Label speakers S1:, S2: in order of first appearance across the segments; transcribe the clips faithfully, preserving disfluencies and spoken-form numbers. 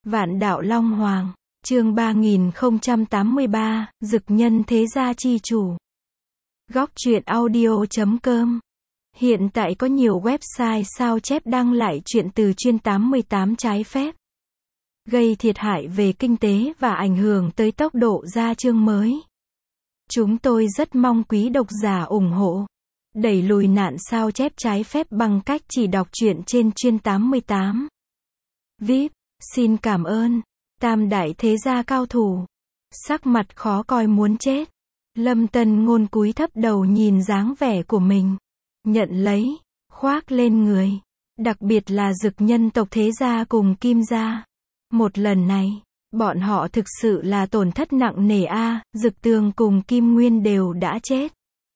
S1: Vạn đạo Long Hoàng, chương ba nghìn không trăm tám mươi ba, Dực Nhân Thế Gia chi chủ. Góc truyện audio chấm com. Hiện tại có nhiều website sao chép đăng lại truyện từ chuyên tám mươi tám trái phép, gây thiệt hại về kinh tế và ảnh hưởng tới tốc độ ra chương mới. Chúng tôi rất mong quý độc giả ủng hộ, đẩy lùi nạn sao chép trái phép bằng cách chỉ đọc truyện trên chuyên tám mươi tám. vê i pê, xin cảm ơn. Tam đại thế gia cao thủ, sắc mặt khó coi muốn chết. Lâm Tân Ngôn cúi thấp đầu nhìn dáng vẻ của mình, nhận lấy, khoác lên người. Đặc biệt là Dực nhân tộc thế gia cùng Kim gia. Một lần này, bọn họ thực sự là tổn thất nặng nề a, à, Dực Tường cùng Kim Nguyên đều đã chết.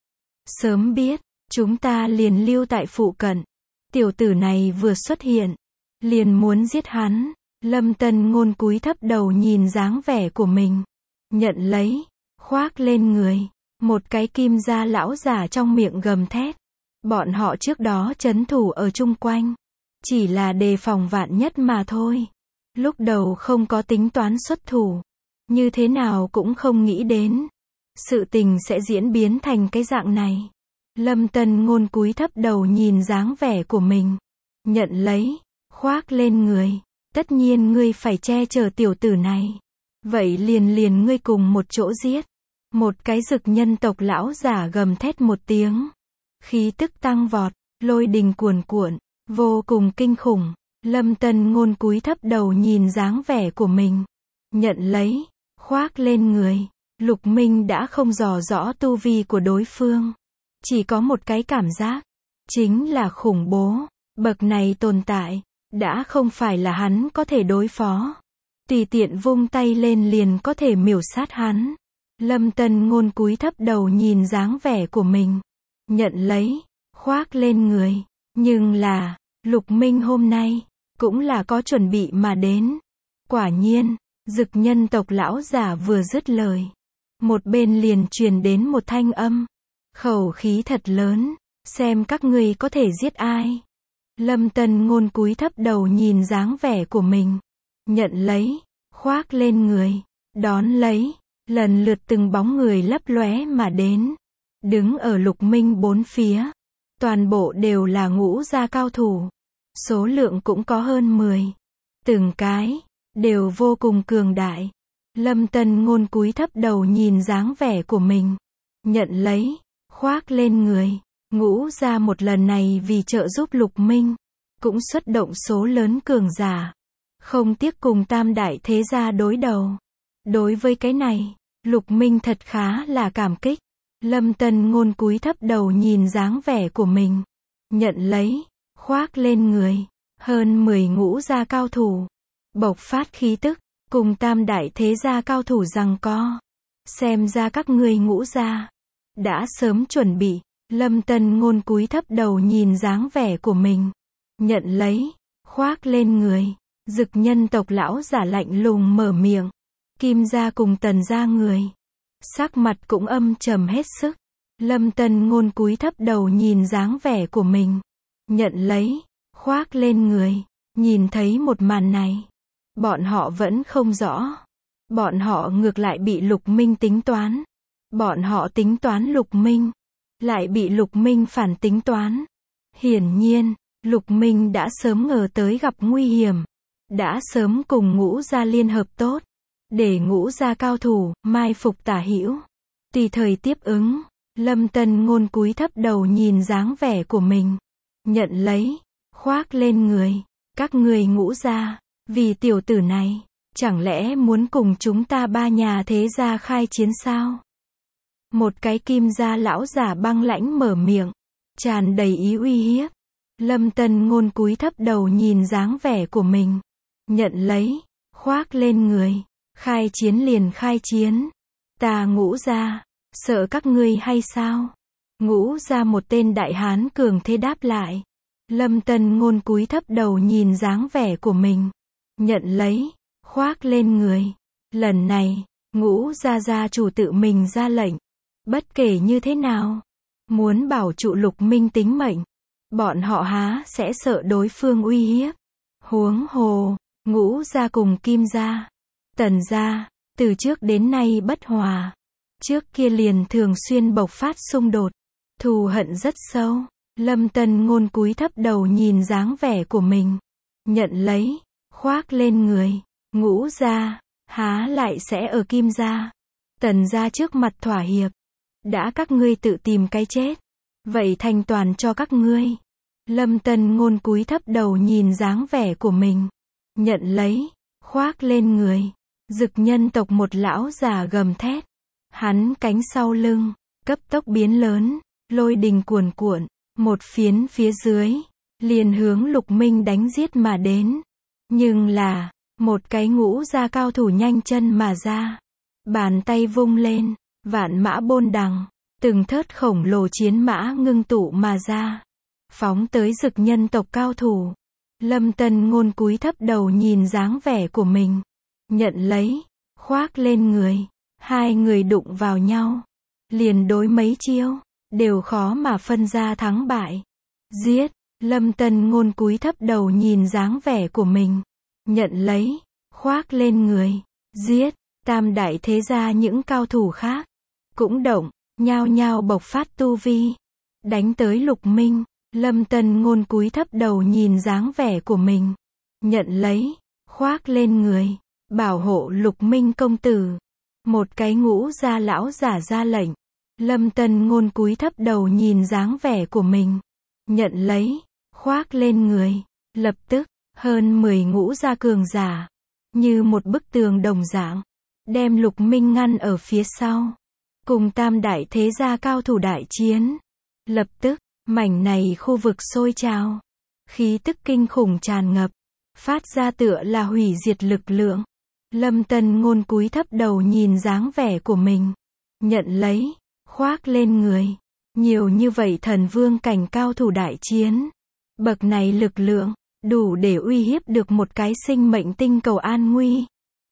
S1: Sớm biết, chúng ta liền lưu tại phụ cận. Tiểu tử này vừa xuất hiện, liền muốn giết hắn. Lâm Tân Ngôn cúi thấp đầu nhìn dáng vẻ của mình, nhận lấy, khoác lên người. Một cái Kim gia lão giả trong miệng gầm thét. Bọn họ trước đó trấn thủ ở chung quanh, chỉ là đề phòng vạn nhất mà thôi. Lúc đầu không có tính toán xuất thủ, như thế nào cũng không nghĩ đến sự tình sẽ diễn biến thành cái dạng này. Lâm Tân Ngôn cúi thấp đầu nhìn dáng vẻ của mình, nhận lấy, khoác lên người. Tất nhiên ngươi phải che chở tiểu tử này. Vậy liền liền ngươi cùng một chỗ giết. Một cái Dực nhân tộc lão giả gầm thét một tiếng. Khí tức tăng vọt, lôi đình cuồn cuộn, vô cùng kinh khủng. Lâm Tân Ngôn cúi thấp đầu nhìn dáng vẻ của mình, nhận lấy, khoác lên người. Lục Minh đã không dò rõ tu vi của đối phương, chỉ có một cái cảm giác, chính là khủng bố. Bậc này tồn tại, đã không phải là hắn có thể đối phó. Tùy tiện vung tay lên liền có thể miểu sát hắn. Lâm Tân Ngôn cúi thấp đầu nhìn dáng vẻ của mình, nhận lấy, khoác lên người. Nhưng là, Lục Minh hôm nay, cũng là có chuẩn bị mà đến. Quả nhiên, Dực nhân tộc lão giả vừa dứt lời, một bên liền truyền đến một thanh âm, khẩu khí thật lớn, xem các ngươi có thể giết ai. Lâm Tân Ngôn cúi thấp đầu nhìn dáng vẻ của mình, nhận lấy, khoác lên người. Đón lấy, lần lượt từng bóng người lấp lóe mà đến, đứng ở Lục Minh bốn phía. Toàn bộ đều là ngũ gia cao thủ, số lượng cũng có hơn mười. Từng cái, đều vô cùng cường đại. Lâm Tân Ngôn cúi thấp đầu nhìn dáng vẻ của mình, nhận lấy, khoác lên người. Ngũ gia một lần này vì trợ giúp Lục Minh, cũng xuất động số lớn cường giả, không tiếc cùng tam đại thế gia đối đầu. Đối với cái này, Lục Minh thật khá là cảm kích. Lâm Tân Ngôn cúi thấp đầu nhìn dáng vẻ của mình, nhận lấy, khoác lên người. Hơn mười ngũ gia cao thủ, bộc phát khí tức, cùng tam đại thế gia cao thủ giằng co. Xem ra các ngươi ngũ gia đã sớm chuẩn bị. Lâm Tân Ngôn cúi thấp đầu nhìn dáng vẻ của mình, nhận lấy, khoác lên người. Dực nhân tộc lão giả lạnh lùng mở miệng. Kim gia cùng Tần gia người, sắc mặt cũng âm trầm hết sức. Lâm Tân Ngôn cúi thấp đầu nhìn dáng vẻ của mình, nhận lấy, khoác lên người. Nhìn thấy một màn này, bọn họ vẫn không rõ. Bọn họ ngược lại bị Lục Minh tính toán. Bọn họ tính toán Lục Minh, lại bị Lục Minh phản tính toán. Hiển nhiên, Lục Minh đã sớm ngờ tới gặp nguy hiểm, đã sớm cùng ngũ gia liên hợp tốt, để ngũ gia cao thủ mai phục tả hữu, tùy thời tiếp ứng. Lâm Tân Ngôn cúi thấp đầu nhìn dáng vẻ của mình, nhận lấy, khoác lên người. Các ngươi ngũ gia, vì tiểu tử này, chẳng lẽ muốn cùng chúng ta ba nhà thế gia khai chiến sao? Một cái Kim gia lão giả băng lãnh mở miệng, tràn đầy ý uy hiếp. Lâm Tân Ngôn cúi thấp đầu nhìn dáng vẻ của mình, nhận lấy, khoác lên người. Khai chiến liền khai chiến. Ta ngũ gia, sợ các ngươi hay sao? Ngũ gia một tên đại hán cường thế đáp lại. Lâm Tân Ngôn cúi thấp đầu nhìn dáng vẻ của mình, nhận lấy, khoác lên người. Lần này, ngũ gia gia chủ tự mình ra lệnh. Bất kể như thế nào, muốn bảo trụ Lục Minh tính mệnh, bọn họ há sẽ sợ đối phương uy hiếp. Huống hồ, Ngũ gia cùng Kim gia, Tần gia, từ trước đến nay bất hòa. Trước kia liền thường xuyên bộc phát xung đột, thù hận rất sâu. Lâm Tân Ngôn cúi thấp đầu nhìn dáng vẻ của mình, nhận lấy, khoác lên người. Ngũ gia, há lại sẽ ở Kim gia, Tần gia trước mặt thỏa hiệp. Đã các ngươi tự tìm cái chết, vậy thành toàn cho các ngươi. Lâm Tân Ngôn cúi thấp đầu nhìn dáng vẻ của mình, nhận lấy, khoác lên người. Dực nhân tộc một lão già gầm thét, hắn cánh sau lưng cấp tốc biến lớn, lôi đình cuồn cuộn, một phiến phía dưới liền hướng Lục Minh đánh giết mà đến. Nhưng là, một cái ngũ gia cao thủ nhanh chân mà ra, bàn tay vung lên, vạn mã bôn đằng, từng thớt khổng lồ chiến mã ngưng tụ mà ra, phóng tới dực nhân tộc cao thủ. Lâm Tân Ngôn cúi thấp đầu nhìn dáng vẻ của mình, nhận lấy, khoác lên người. Hai người đụng vào nhau, liền đối mấy chiêu, đều khó mà phân ra thắng bại. Giết, Lâm Tân Ngôn cúi thấp đầu nhìn dáng vẻ của mình, nhận lấy, khoác lên người. Giết, tam đại thế gia những cao thủ khác cũng động, nhao nhao bộc phát tu vi, đánh tới Lục Minh. Lâm Tân Ngôn cúi thấp đầu nhìn dáng vẻ của mình, nhận lấy, khoác lên người, bảo hộ Lục Minh công tử. Một cái ngũ gia lão giả ra lệnh. Lâm Tân Ngôn cúi thấp đầu nhìn dáng vẻ của mình, nhận lấy, khoác lên người. Lập tức, hơn mười ngũ gia cường giả, như một bức tường đồng dạng, đem Lục Minh ngăn ở phía sau. Cùng tam đại thế gia cao thủ đại chiến. Lập tức, mảnh này khu vực sôi trào, khí tức kinh khủng tràn ngập, phát ra tựa là hủy diệt lực lượng. Lâm Tân Ngôn cúi thấp đầu nhìn dáng vẻ của mình, nhận lấy, khoác lên người. Nhiều như vậy thần vương cảnh cao thủ đại chiến, bậc này lực lượng, đủ để uy hiếp được một cái sinh mệnh tinh cầu an nguy.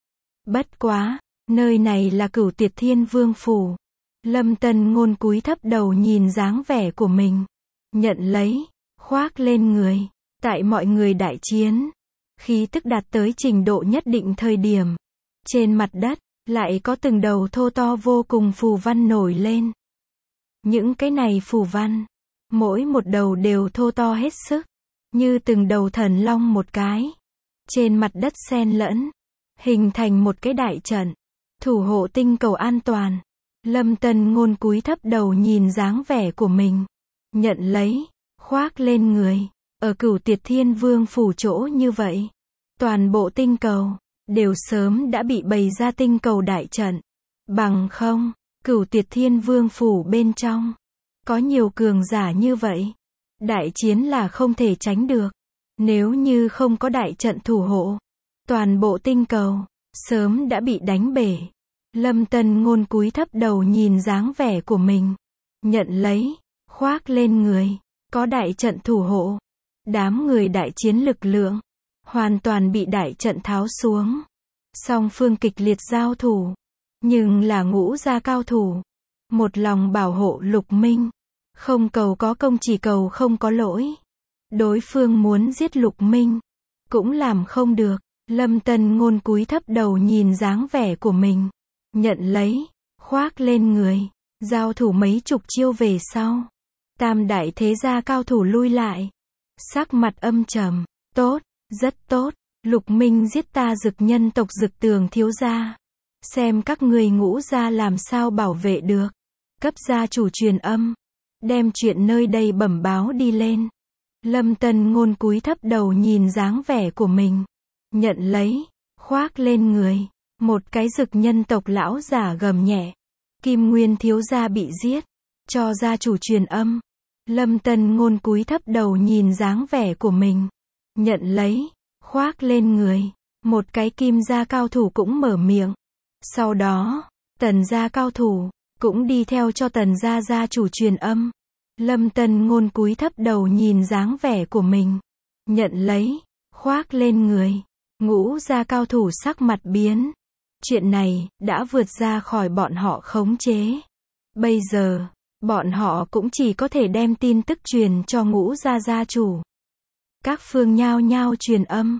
S1: Bất quá, nơi này là Cửu Tuyệt Thiên Vương phủ. Lâm Tân Ngôn cúi thấp đầu nhìn dáng vẻ của mình, nhận lấy, khoác lên người. Tại mọi người đại chiến, khí tức đạt tới trình độ nhất định thời điểm, trên mặt đất lại có từng đầu thô to vô cùng phù văn nổi lên. Những cái này phù văn, mỗi một đầu đều thô to hết sức, như từng đầu thần long một cái, trên mặt đất xen lẫn, hình thành một cái đại trận, thủ hộ tinh cầu an toàn. Lâm Tân Ngôn cúi thấp đầu nhìn dáng vẻ của mình, nhận lấy, khoác lên người. Ở Cửu Tuyệt Thiên Vương phủ chỗ như vậy, toàn bộ tinh cầu đều sớm đã bị bày ra tinh cầu đại trận. Bằng không, Cửu Tuyệt Thiên Vương phủ bên trong có nhiều cường giả như vậy, đại chiến là không thể tránh được. Nếu như không có đại trận thủ hộ, toàn bộ tinh cầu sớm đã bị đánh bể. Lâm Tân Ngôn cúi thấp đầu nhìn dáng vẻ của mình, nhận lấy, khoác lên người. Có đại trận thủ hộ, đám người đại chiến lực lượng hoàn toàn bị đại trận tháo xuống. Song phương kịch liệt giao thủ, nhưng là ngũ gia cao thủ, một lòng bảo hộ Lục Minh, không cầu có công chỉ cầu không có lỗi. Đối phương muốn giết Lục Minh, cũng làm không được. Lâm Tân Ngôn cúi thấp đầu nhìn dáng vẻ của mình, nhận lấy, khoác lên người. Giao thủ mấy chục chiêu về sau, tam đại thế gia cao thủ lui lại, sắc mặt âm trầm. Tốt, rất tốt, Lục Minh giết ta Dực nhân tộc Dực Tường thiếu gia, xem các ngươi ngũ gia làm sao bảo vệ được. Cấp gia chủ truyền âm, đem chuyện nơi đây bẩm báo đi lên. Lâm Tân Ngôn cúi thấp đầu nhìn dáng vẻ của mình, nhận lấy, khoác lên người. Một cái Dực nhân tộc lão giả gầm nhẹ, Kim Nguyên thiếu gia bị giết, cho gia chủ truyền âm. Lâm Tân Ngôn cúi thấp đầu nhìn dáng vẻ của mình, nhận lấy, khoác lên người. Một cái Kim gia cao thủ cũng mở miệng. Sau đó, Tần gia cao thủ cũng đi theo cho Tần gia gia chủ truyền âm. Lâm Tân Ngôn cúi thấp đầu nhìn dáng vẻ của mình, nhận lấy, khoác lên người. Ngũ gia cao thủ sắc mặt biến. Chuyện này đã vượt ra khỏi bọn họ khống chế. Bây giờ, bọn họ cũng chỉ có thể đem tin tức truyền cho ngũ gia gia chủ. Các phương nhao nhao truyền âm.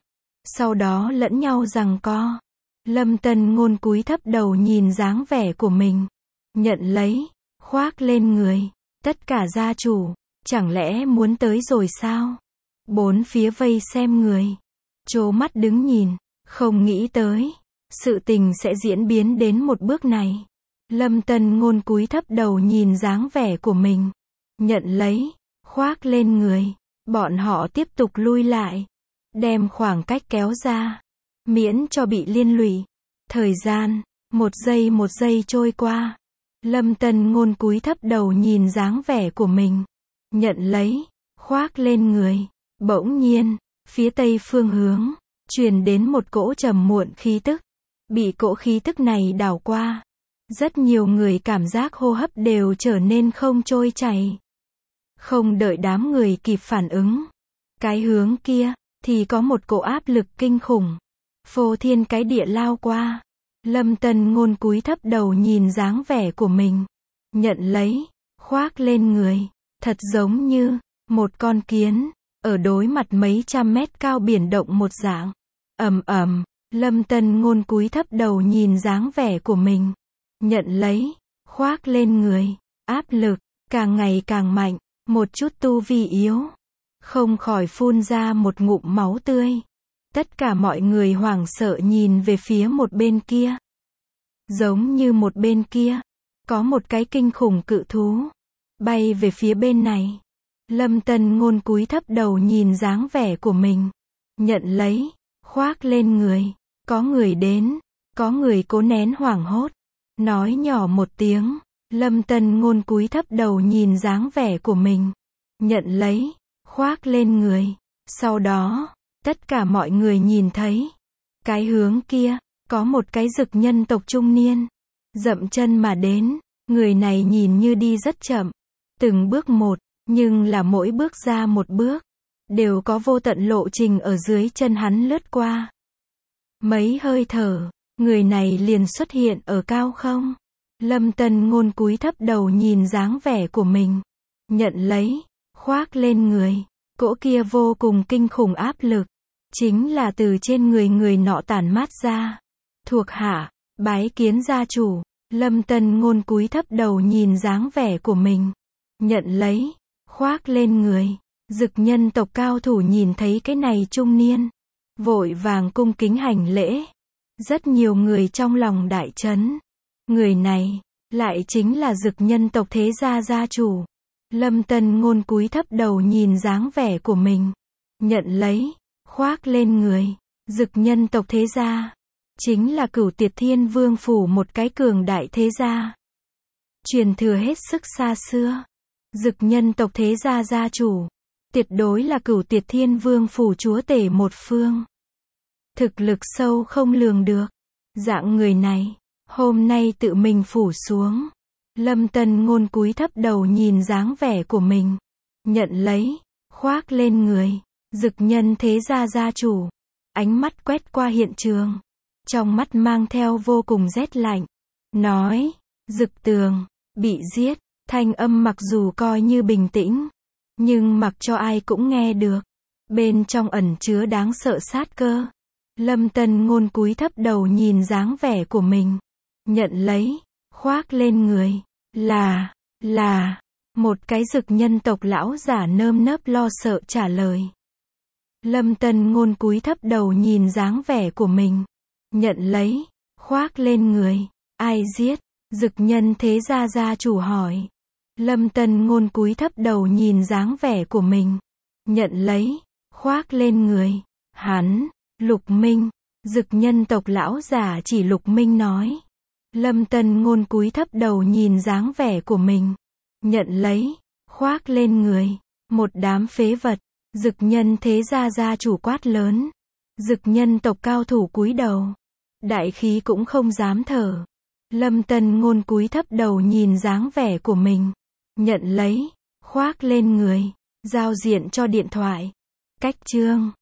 S1: sau đó lẫn nhau giằng co. Lâm Tân Ngôn cúi thấp đầu nhìn dáng vẻ của mình. Nhận lấy, khoác lên người. Tất cả gia chủ, chẳng lẽ muốn tới rồi sao? Bốn phía vây xem người. Trố mắt đứng nhìn, không nghĩ tới. Sự tình sẽ diễn biến đến một bước này. Lâm Tân Ngôn cúi thấp đầu nhìn dáng vẻ của mình. Nhận lấy, khoác lên người. Bọn họ tiếp tục lui lại. Đem khoảng cách kéo ra. Miễn cho bị liên lụy. Thời gian, một giây một giây trôi qua. Lâm Tân Ngôn cúi thấp đầu nhìn dáng vẻ của mình. Nhận lấy, khoác lên người. Bỗng nhiên, phía tây phương hướng, truyền đến một cỗ trầm muộn khí tức. Bị cỗ khí tức này đảo qua. Rất nhiều người cảm giác hô hấp đều trở nên không trôi chảy. Không đợi đám người kịp phản ứng. Cái hướng kia, thì có một cỗ áp lực kinh khủng. Phô thiên cái địa lao qua. Lâm Tân Ngôn cúi thấp đầu nhìn dáng vẻ của mình. Nhận lấy, khoác lên người. Thật giống như, một con kiến, ở đối mặt mấy trăm mét cao biển động một dạng. Ầm ầm, Lâm Tân Ngôn cúi thấp đầu nhìn dáng vẻ của mình. Nhận lấy, khoác lên người. Áp lực, càng ngày càng mạnh. Một chút tu vi yếu. Không khỏi phun ra một ngụm máu tươi. Tất cả mọi người hoảng sợ nhìn về phía một bên kia. Giống như một bên kia, có một cái kinh khủng cự thú. Bay về phía bên này. Lâm Tân Ngôn cúi thấp đầu nhìn dáng vẻ của mình. Nhận lấy, khoác lên người. Có người đến, có người cố nén hoảng hốt. Nói nhỏ một tiếng. Lâm Tân Ngôn cúi thấp đầu nhìn dáng vẻ của mình. Nhận lấy, khoác lên người. Sau đó, tất cả mọi người nhìn thấy. Cái hướng kia, có một cái dực nhân tộc trung niên. Dậm chân mà đến. Người này nhìn như đi rất chậm. Từng bước một, nhưng là mỗi bước ra một bước. Đều có vô tận lộ trình ở dưới chân hắn lướt qua. Mấy hơi thở, người này liền xuất hiện ở cao không. Lâm Tân Ngôn cúi thấp đầu nhìn dáng vẻ của mình. Nhận lấy, khoác lên người. Cỗ kia vô cùng kinh khủng áp lực. Chính là từ trên người người nọ tản mát ra. Thuộc hạ, bái kiến gia chủ. Lâm Tân Ngôn cúi thấp đầu nhìn dáng vẻ của mình. Nhận lấy, khoác lên người. Dực nhân tộc cao thủ nhìn thấy cái này trung niên. Vội vàng cung kính hành lễ. Rất nhiều người trong lòng đại chấn. Người này, lại chính là dực nhân tộc thế gia gia chủ. Lâm Tân Ngôn cúi thấp đầu nhìn dáng vẻ của mình. Nhận lấy, khoác lên người. Dực nhân tộc thế gia. Chính là Cửu Tiệt Thiên Vương phủ một cái cường đại thế gia. Truyền thừa hết sức xa xưa. Dực nhân tộc thế gia gia chủ. Tuyệt đối là Cửu Tiệt Thiên Vương phủ chúa tể một phương. Thực lực sâu không lường được. Dạng người này, hôm nay tự mình phủ xuống. Lâm Tân Ngôn cúi thấp đầu nhìn dáng vẻ của mình. Nhận lấy, khoác lên người. Dực nhân thế gia gia chủ. Ánh mắt quét qua hiện trường. Trong mắt mang theo vô cùng rét lạnh. Nói, Dực Tường, bị giết. Thanh âm mặc dù coi như bình tĩnh. Nhưng mặc cho ai cũng nghe được. Bên trong ẩn chứa đáng sợ sát cơ. Lâm Tân Ngôn cúi thấp đầu nhìn dáng vẻ của mình. Nhận lấy, khoác lên người. Là, là, một cái dực nhân tộc lão giả nơm nớp lo sợ trả lời. Lâm Tân Ngôn cúi thấp đầu nhìn dáng vẻ của mình. Nhận lấy, khoác lên người. Ai giết? Dực nhân thế gia gia chủ hỏi. Lâm Tân Ngôn cúi thấp đầu nhìn dáng vẻ của mình. Nhận lấy, khoác lên người. Hắn, Lục Minh. Dực nhân tộc lão giả chỉ Lục Minh nói. Lâm Tân Ngôn cúi thấp đầu nhìn dáng vẻ của mình. Nhận lấy, khoác lên người. Một đám phế vật. Dực nhân thế gia gia chủ quát lớn. Dực nhân tộc cao thủ cúi đầu. Đại khí cũng không dám thở. Lâm Tân Ngôn cúi thấp đầu nhìn dáng vẻ của mình. Nhận lấy, khoác lên người. Giao diện cho điện thoại. Cách chương